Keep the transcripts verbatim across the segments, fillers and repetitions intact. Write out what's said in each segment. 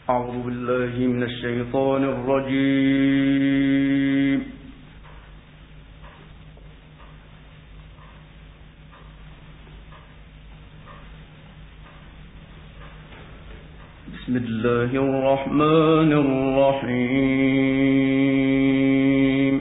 أعوذ بالله من الشيطان الرجيم. بسم الله الرحمن الرحيم.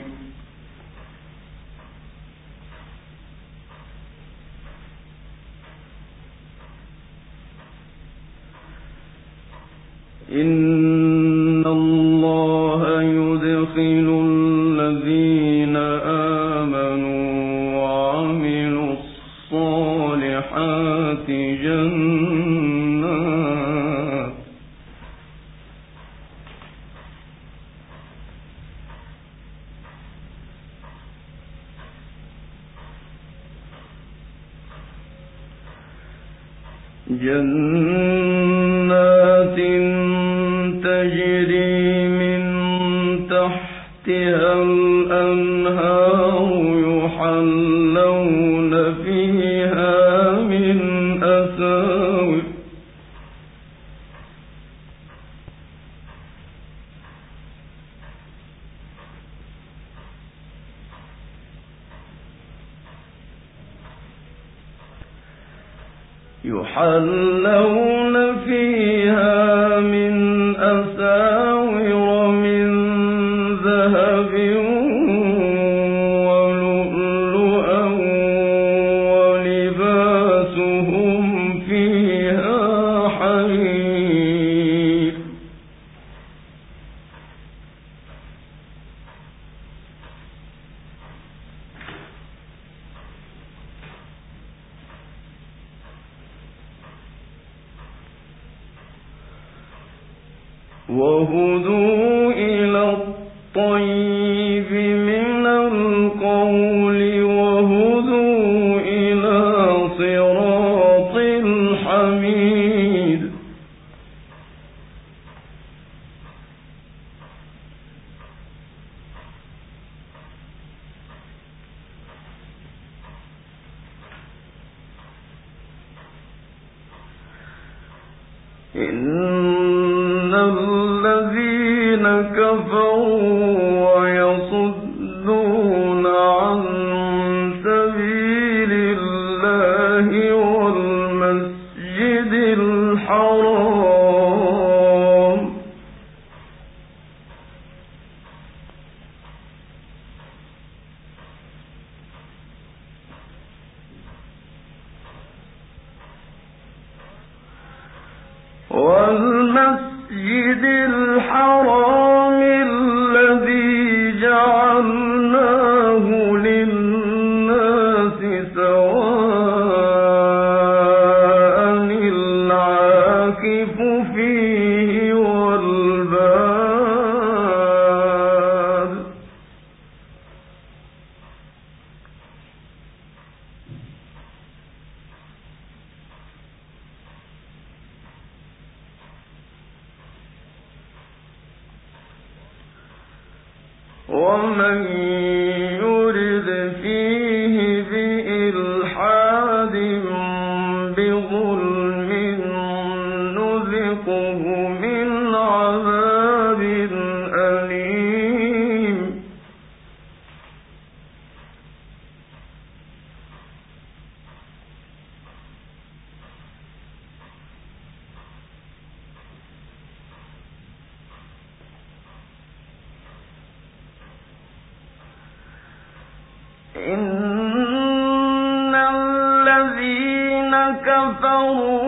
إن الله يدخل الذين آمنوا وعملوا الصالحات جنات جنات تجري من تحتها الأنهار يحلون فيها من أساور يحلون فيها من أساور من ذهب ولؤلؤا ولباسهم فيها حرير وهدوا إلى الطيب من القول وهدوا إلى صراط الحميد إن الذين كفروا ويصدون عن سبيل الله والمسجد الحرام والمسجد الحرام الذي جعلناه للناس سواء العاكف فيه والباد ومن يرد فيه بإلحاد بظلم نذقه من عذاب أليم إن الذين كفروا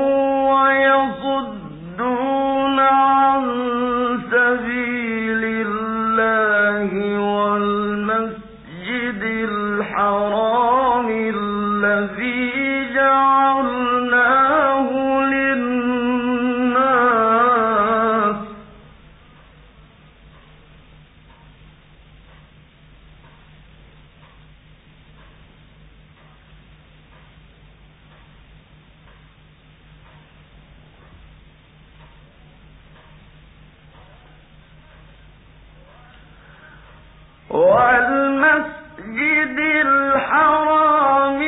ويصدون عن سبيل الله والمسجد الحرام الذي جعلناه للناس والمسجد الحرام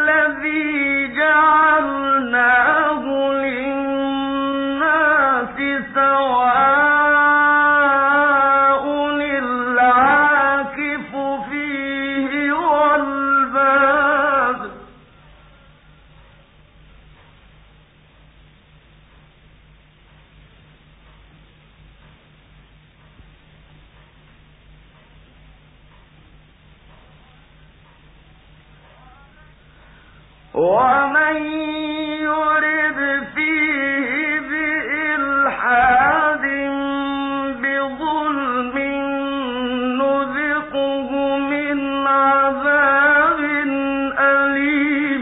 الذي جعلناه للناس سواء العاكف فيه والباد ومن يرد فيه بإلحاد بظلم نذقه من عذاب أليم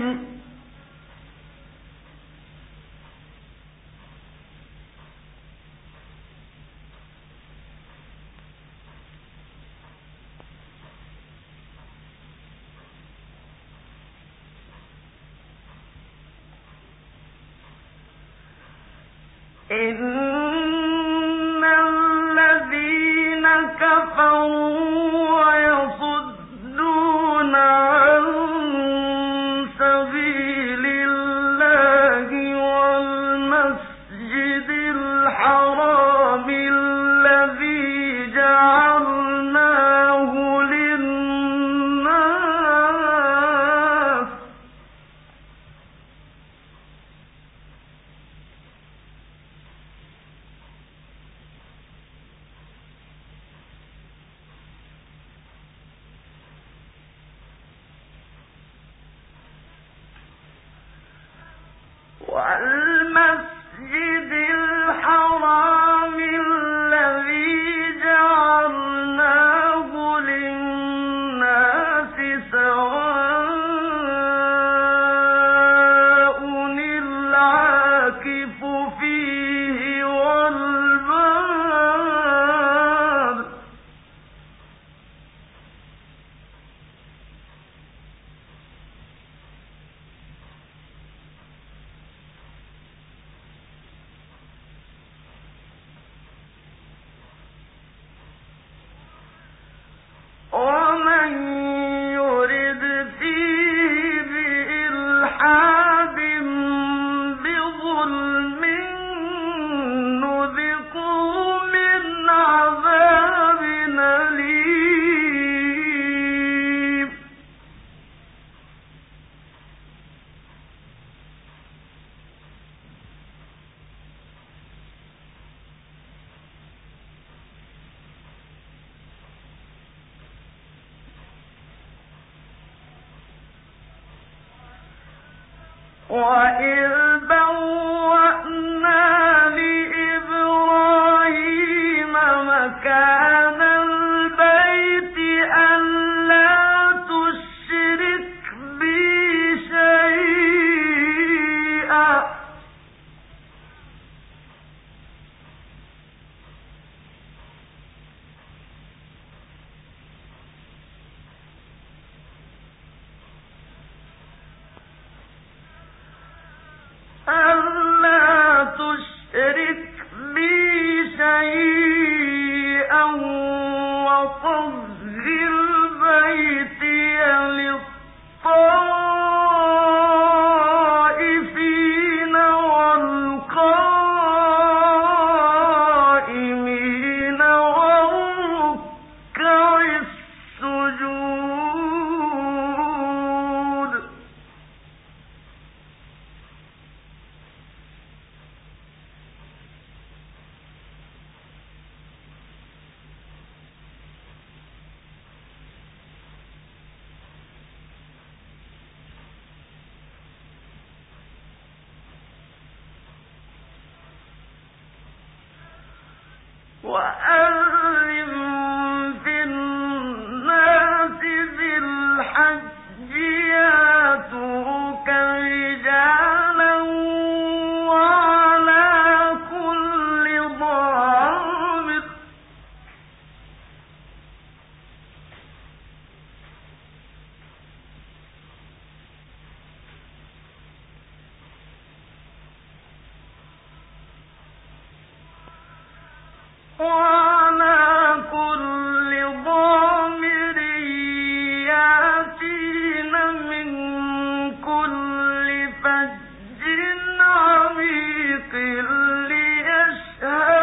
إن الذين كفروا ويصدون عن سبيل الله والمسجد الحرام الذي جعلناه للناس والمسجد الحرام الذي جعلناه للناس سواء العاكف فيه والباد ومن يرد فيه بإلحاد بظلم نذقه من عذاب أليم وإذ بوأنا لإبراهيم مكان البيت ألا تشرك بي شيئا ألا تشرك بي شيئا وطهر بيتي للطائفين والقائمين والركع السجود وأذن في الناس بالحج يأتوك رجالا وعلى كل ضامر وعلى كل ضامر يأتين من كل فج عميق ليشهدوا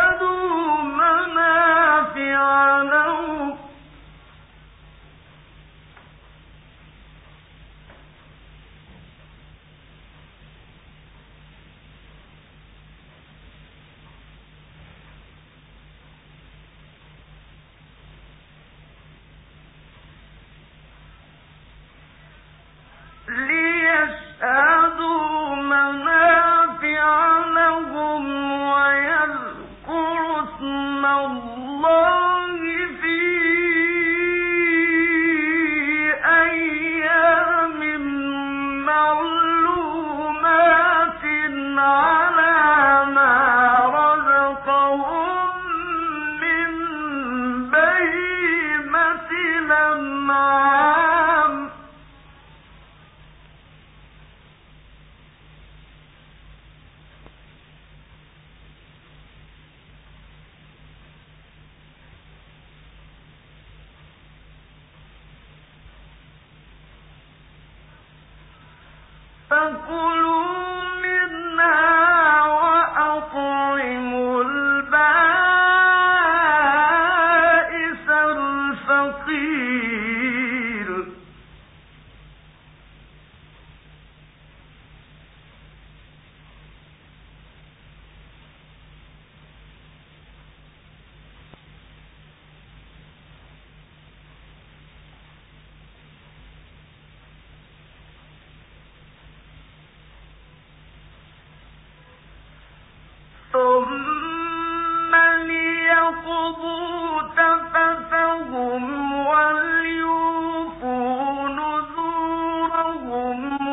ثم ليقضوا تفثهم وليوفوا نذورهم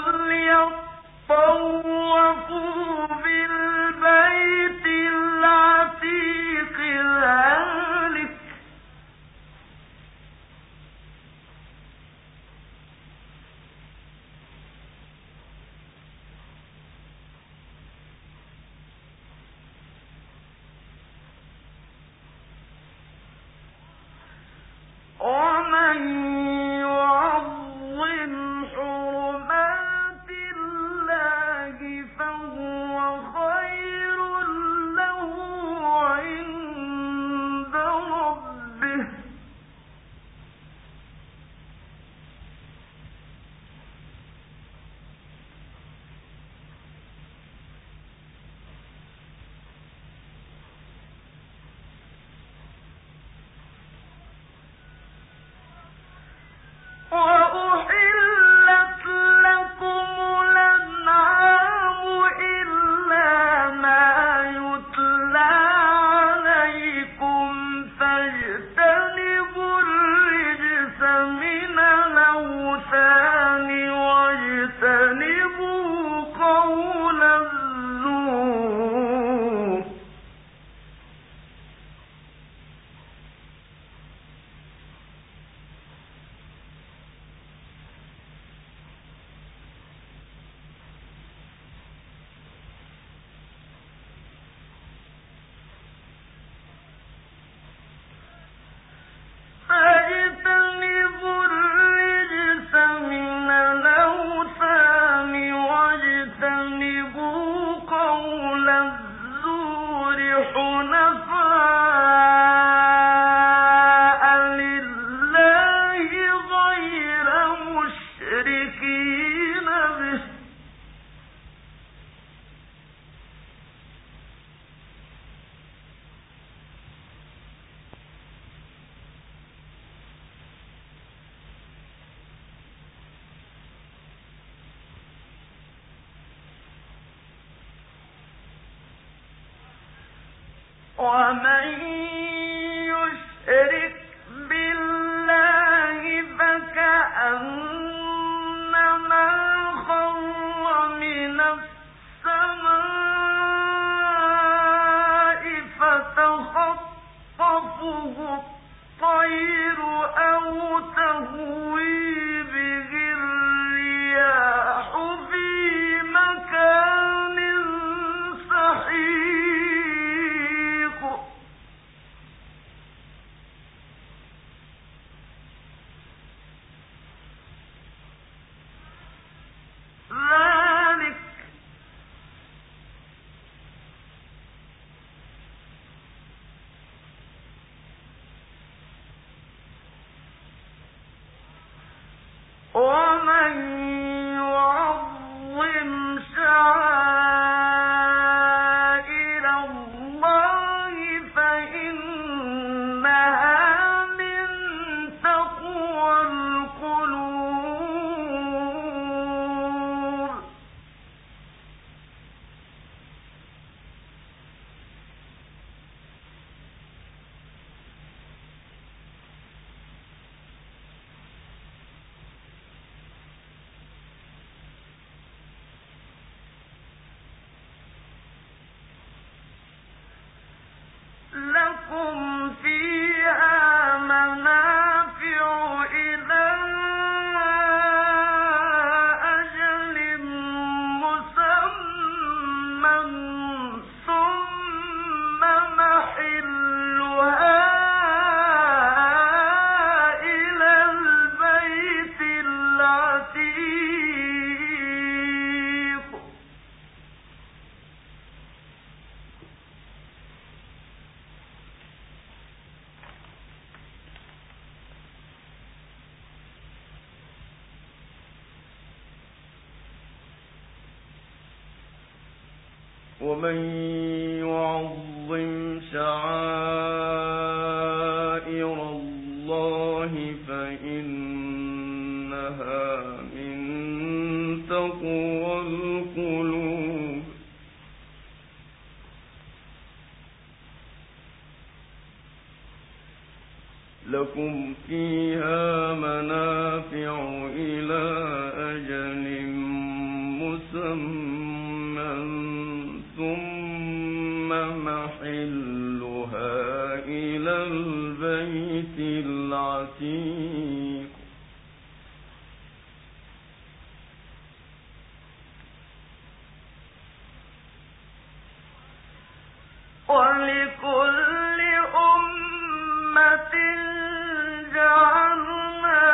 وليطوفوا بالبيت العتيق ذلك ومن يعظم حرمات الله فهو خير له عند ربه وأحلت لكم الأنعام إلا ما يتلى عليكم فاجتنبوا الرجس من الأوثان واجتنبوا قول الزور فاجتنبوا الرجس من الأوثان واجتنبوا قول الزور حنفاء لله غير مشركين به ومن يشرك بالله فكأنما خر من السماء فتخطفه الطير أو تهوي به الرياح في مكان سحيق ذلك ومن يعظم شعائر الله فإنها من تقوى القلوب لكم فيها منافع إلى أجل مسمى ثم محلها إلى البيت العتيق ومن يعظم شعائر الله فإنها من تقوى القلوب. لكم فيها منافع إلى أجل مسمى ثم محلها إلى البيت العتيق. ولكل أمة جعلنا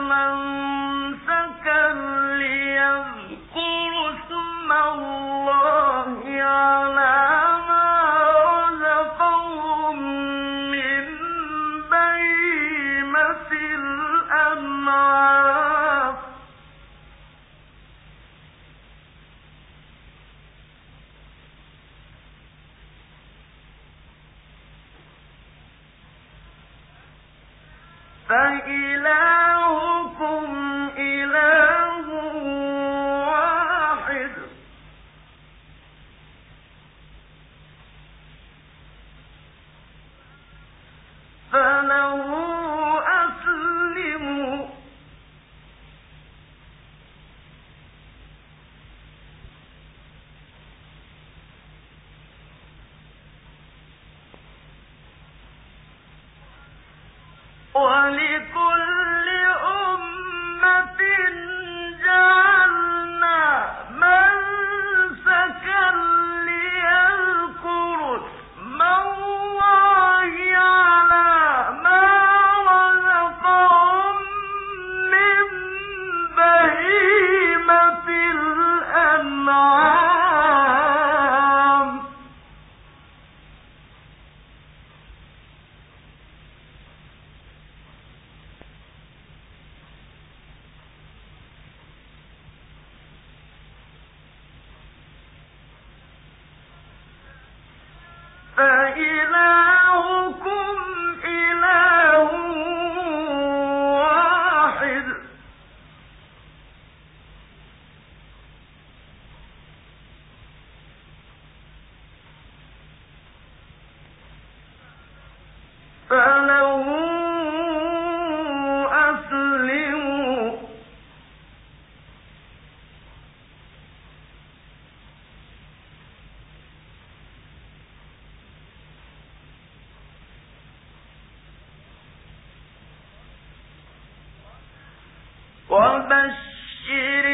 منسكا ليذكروا اسم الله على ما رزقهم من بهيمة الأنعام. فإلهكم إله واحد فله أسلموا. ولكل أمة جعلنا منسكا ليذكروا اسم الله على ما رزقهم من بهيمة الأنعام. فإلهكم إله واحد فله أسلموا. وبشر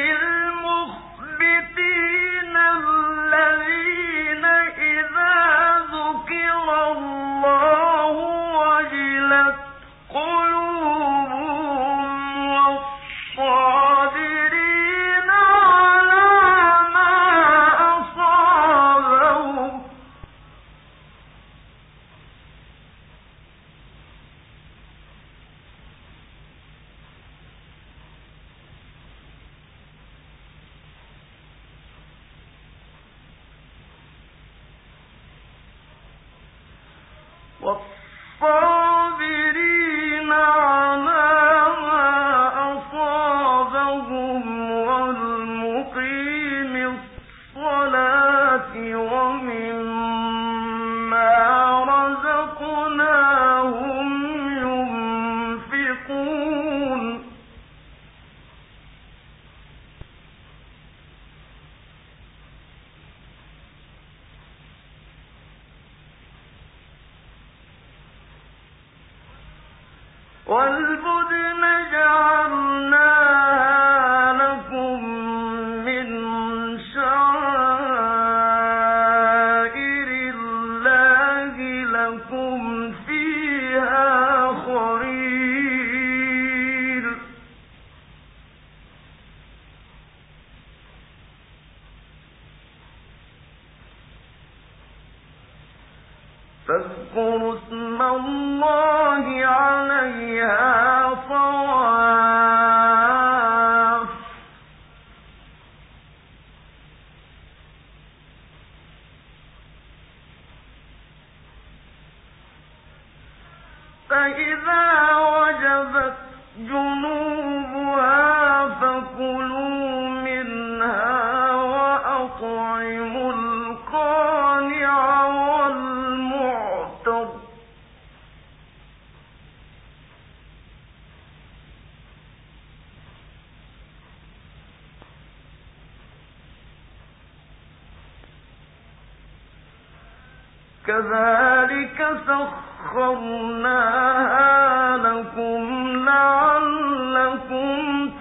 المخبتين الذين إذا ذكر الله وجلت قلوبهم والصابرين على ما أصابهم والصابرين على ما أصابهم والمقيم الصلاة ومما رزقناهم ينفقون. والبدن جعلناها لكم من شعائر الله لكم فيها خير. فاذكروا اسم الله عليها صواف فإذا وجبت جنوبها فكلوا منها وأطعموا القانع والمعتر كذلك سخرناها لكم لعلكم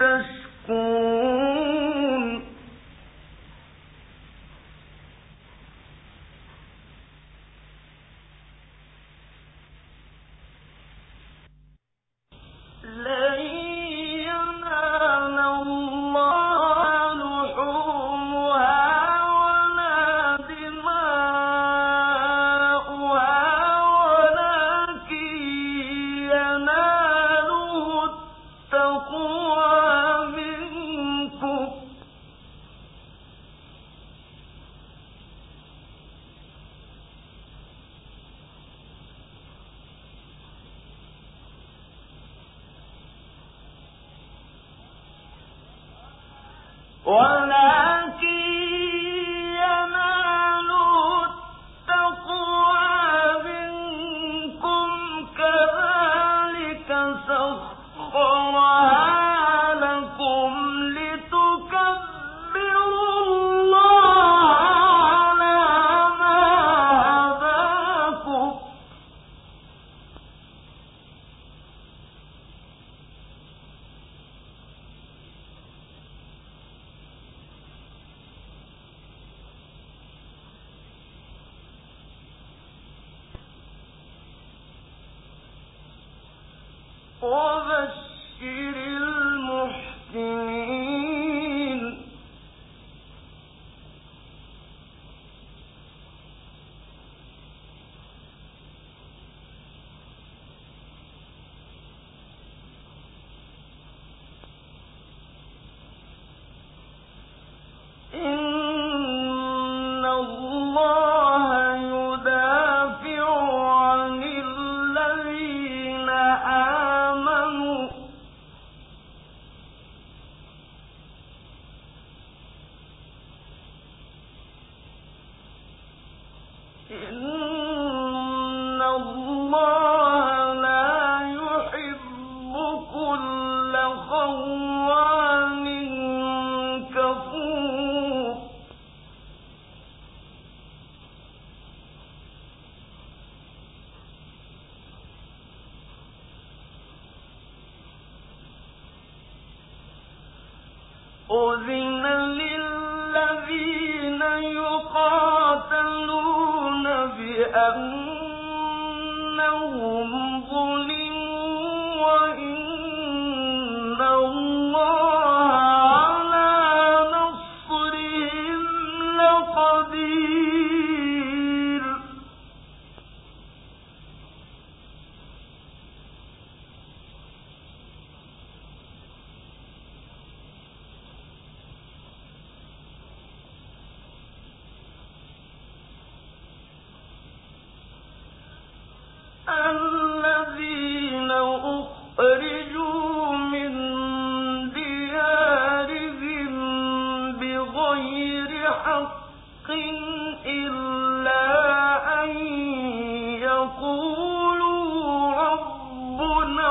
تشكرون لن ينال الله لحومها ولا دماؤها ولكن يناله التقوى منكم ولكن يناله التقوى منكم كذلك سخرها لكم لتكبروا الله على ما هداكم وبشر المحسنين إن الله يدافع عن الذين آمنوا إن الله لا يحب كل خوان كفور أذن للذين يقاتلون بأنهم ظلموا وإن الله على نصرهم لقدير الذين أخرجوا من ديارهم بغير حق إلا أن يقولوا ربنا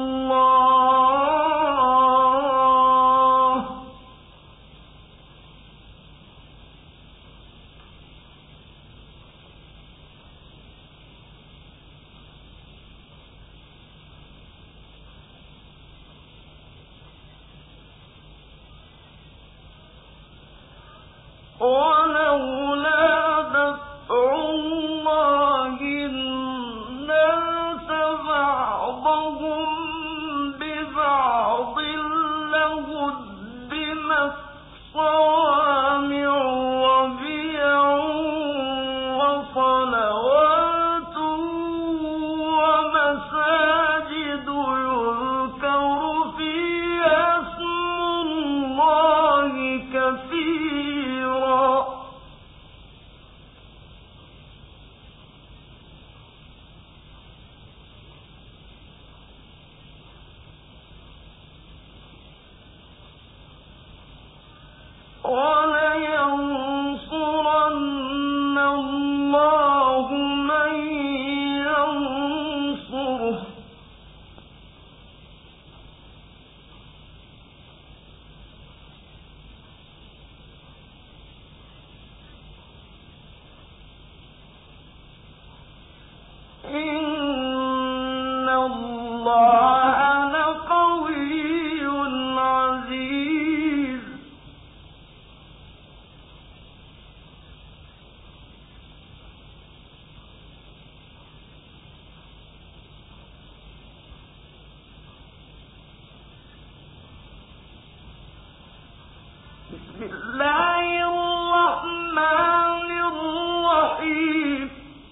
الله ولولا دفع الله الناس بعضهم ببعض لهدمت صوامع وبيع وصلوات ومساجد يذكر فيها اسم الله كثيرا وَلَيَنصُرَنَّ اللَّهُ مَن يَنصُرُهُ ۗ إِنَّ اللَّهَ لَقَوِيٌّ عَزِيزٌ. بسم الله الرحمن الرحيم.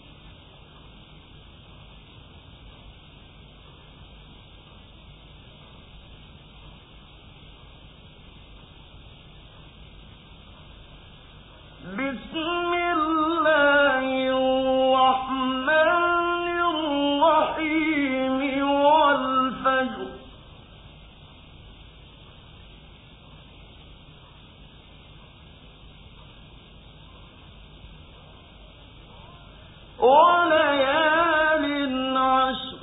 بسم الله الرحمن الرحيم. والفجر وَلَيَالٍ عَشْرٍ.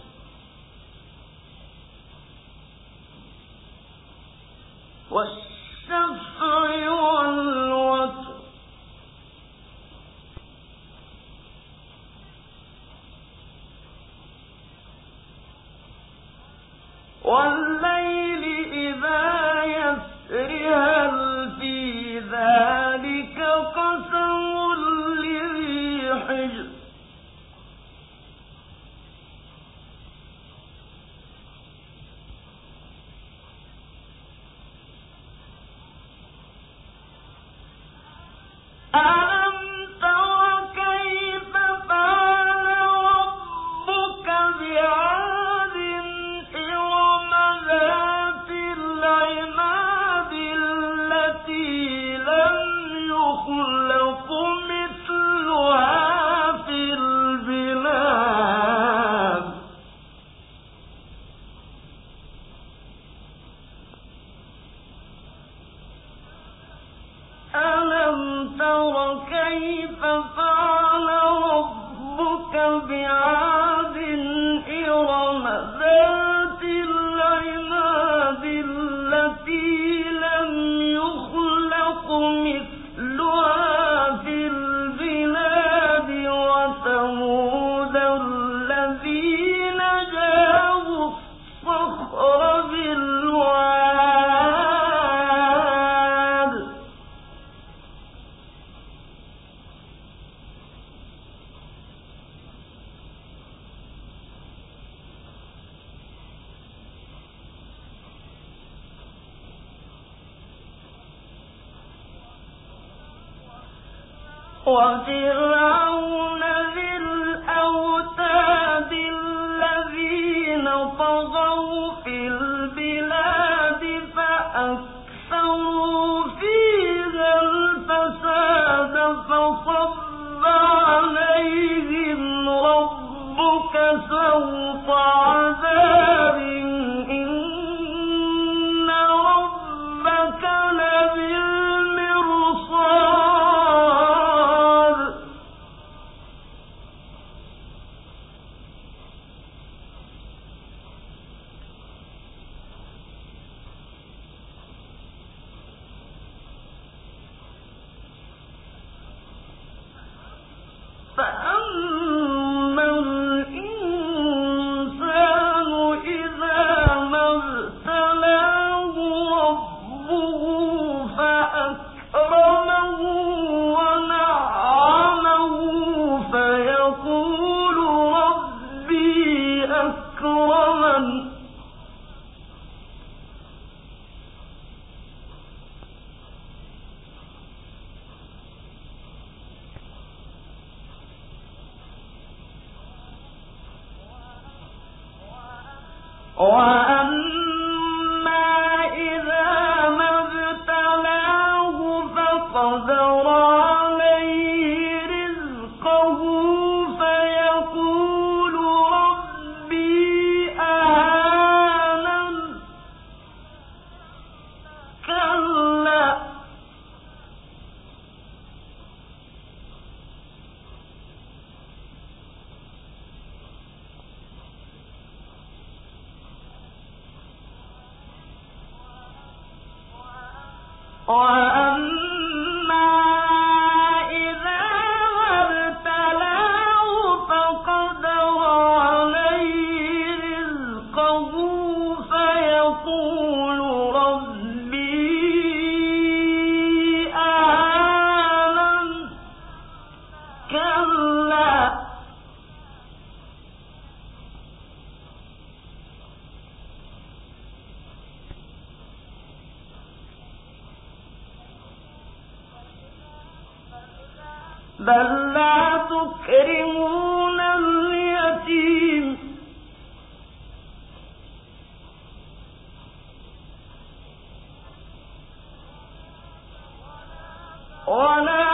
وَالشَّفْعِ وَالْوَتْرِ. وَاللَّيْلِ إِذَا يَسْرِ. هَلْ فِي ذَلِكَ قَسَمٌ لِّذِي حِجْرٍ. أَلَمْ تَرَ كَيْفَ فَعَلَ رَبُّكَ بِعَادٍ إِرَمَ ذَاتِ الْعِمَادِ الَّتِي لَمْ يُخْلَقْ مِثْلُهَا فِي الْبِلَادِ. أَلَمْ تَرَ كَيْفَ فَعَلَ رَبُّكَ بِعَادٍ إِرَمَ ذَاتِ الْعِمَادِ الَّتِي لَمْ يُخْلَقْ مِثْلُهَا فِي الْبِلَادِ. وَثَمُودَ الَّذِينَ جَابُوا الصَّخْرَ بِالْوَادِ. وَفِرْعَوْنَ ذِي الْأَوْتَادِ الَّذِينَ طَغَوْا فِي الْبِلَادِ فَأَكْثَرُوا فِيهَا الْفَسَادَ. فَصَبَّ عَلَيْهِمْ رَبُّكَ سَوْطَ عَذَابٍ. إِنَّ رَبَّكَ لَبِالْمِرْصَادِ. فَأَمَّا الْإِنسَانُ إِذَا مَا ابْتَلَاهُ رَبُّهُ فَأَكْرَمَهُ وَنَعَّمَهُ فَيَقُولُ رَبِّي أَكْرَمَنِ. وَأَمَّا إِذَا مَا ابْتَلَاهُ فَقَدَرَ عَلَيْهِ رِزْقَهُ فَيَقُولُ رَبِّي أَهَانَنِ. كَلَّا وأما إذا ما ابتلاه فقدر عليه رزقه فيقول ربي أهانن كلا بل لا تكرمون اليتيم ولا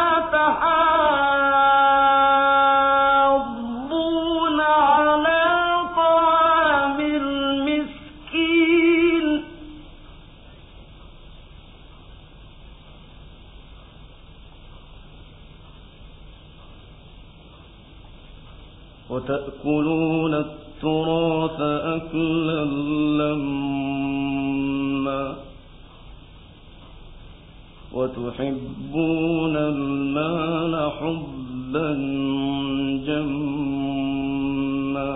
تحاضون على طعام المسكين وتأكلون التراث أكلا لما وتحبون المال حبا جما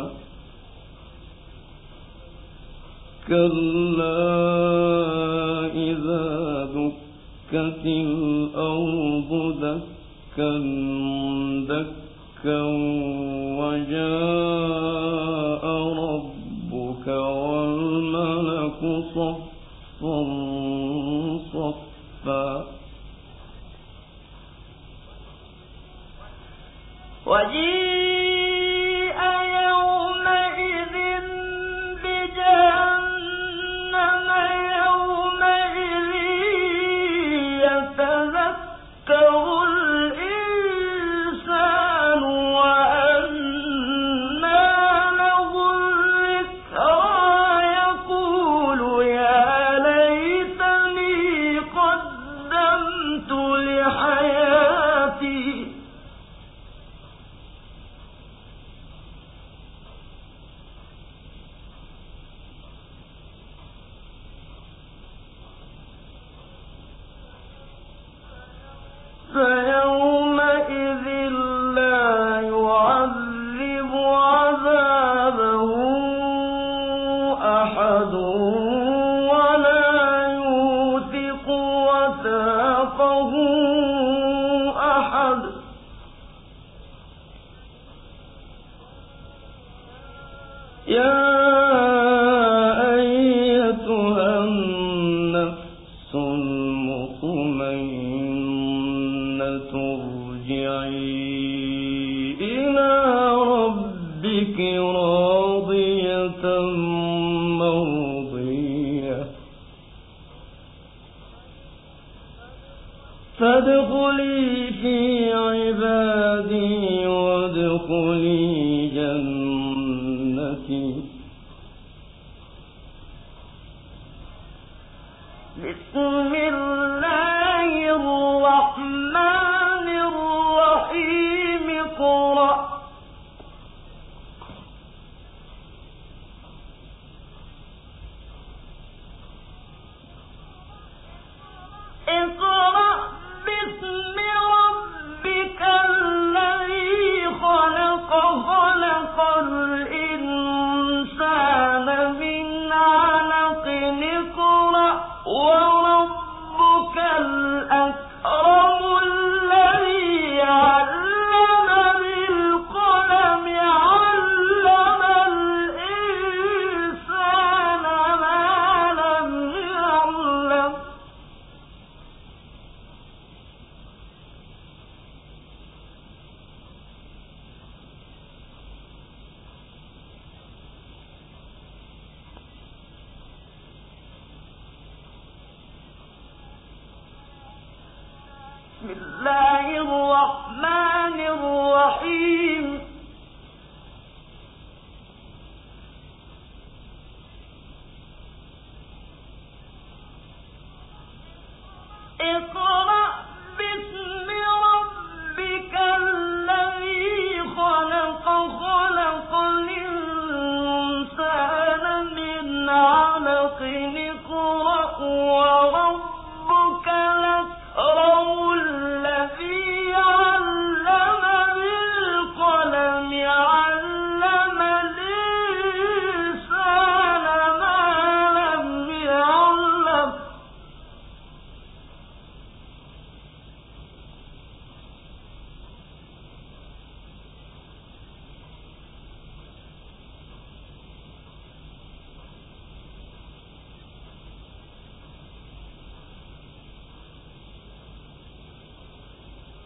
كلا إذا دكت الأرض دكا دكا وجاء ربك والملك صفا صفا وجيء يومئذ بجهنم يومئذ يتذكر الإنسان وأنى له الذكرى يقول يا ليتني قدمت لحياتي فيومئذ لا يعذب عذابه أحد ولا يوثق وثاقه أحد يا أيتها النفس المطمئنة ارجعي إلى ربك راضية مرضية فادخلي في عبادي وادخلي جنتي بسم الله الرحمن الرحيم اقرأ اقرأ باسم ربك الذي خلق خلق الإنسان من علق اقرأ وربك الأكرم الذي علم بالقلم علم الإنسان ما لم يعلم بسم الله الرحمن الرحيم اقرأ باسم ربك الذي خلق خلق الإنسان من علق اقرأ وربك الأكرم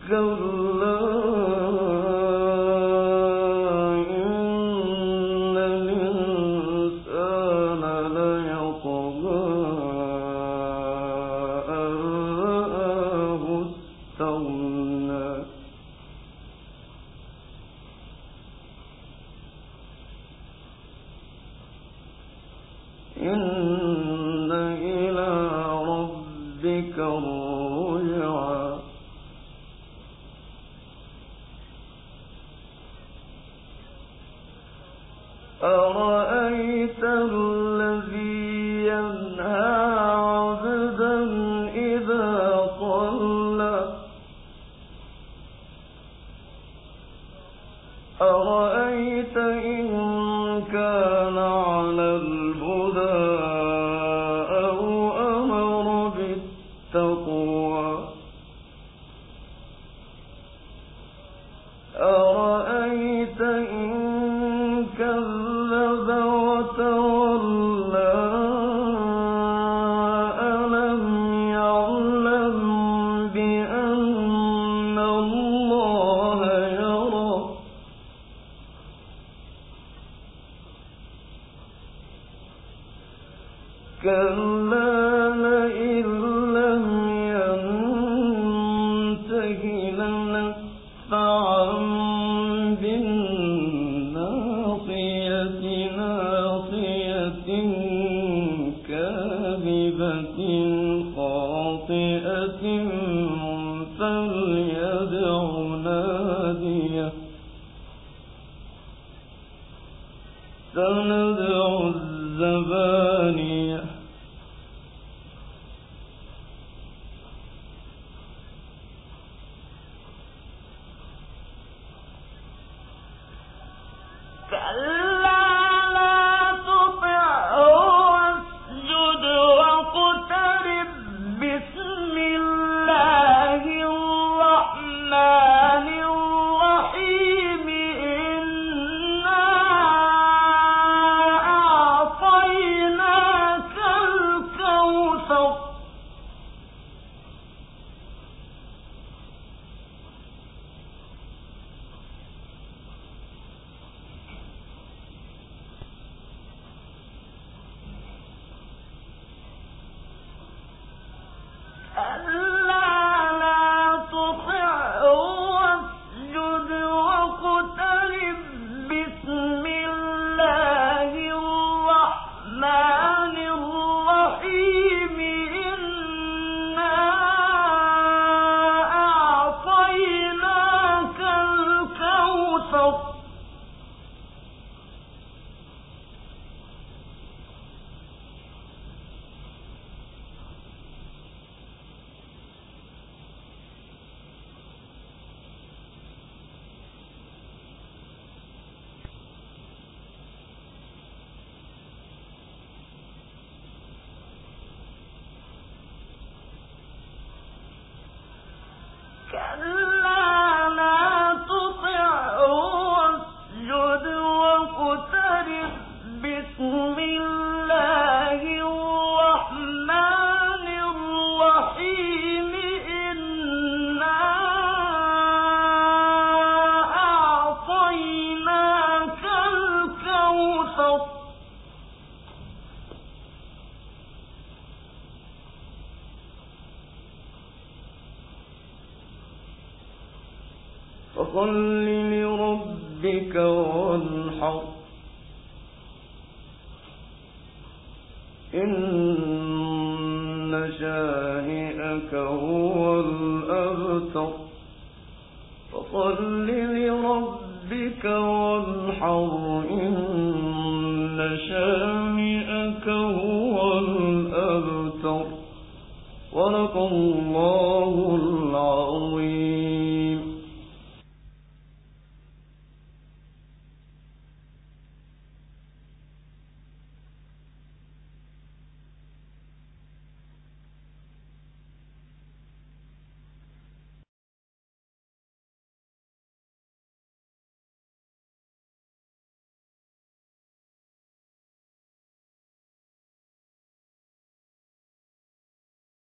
أرأيت الذي ينهى عبدا إذا صلى أرأيت إن كان على الهدى أو أمر بالتقوى أرأيت إن كذب وتولى ألم يعلم بأن الله يرى كلا لئن لم ينته لنسفعا بالناصية ناصية كاذبة خاطئة فليدع ناديه سندع الزبانية كلا لا تطعه واسجد واقترب بسم الله الرحمن الرحيم إنا أعطيناك الكوثر ألا لا تطعه واسجد واقترب بسم الله الرحمن الرحيم إنا أعطيناك الكوثر كلا لا تطعه واسجد واقترب بسم الله الرحمن الرحيم إنا أعطيناك الكوثر فصل لربك وانحر إن شانئك هو الأبتر فصل لربك وانحر إن شانئك هو الأبتر صدق الله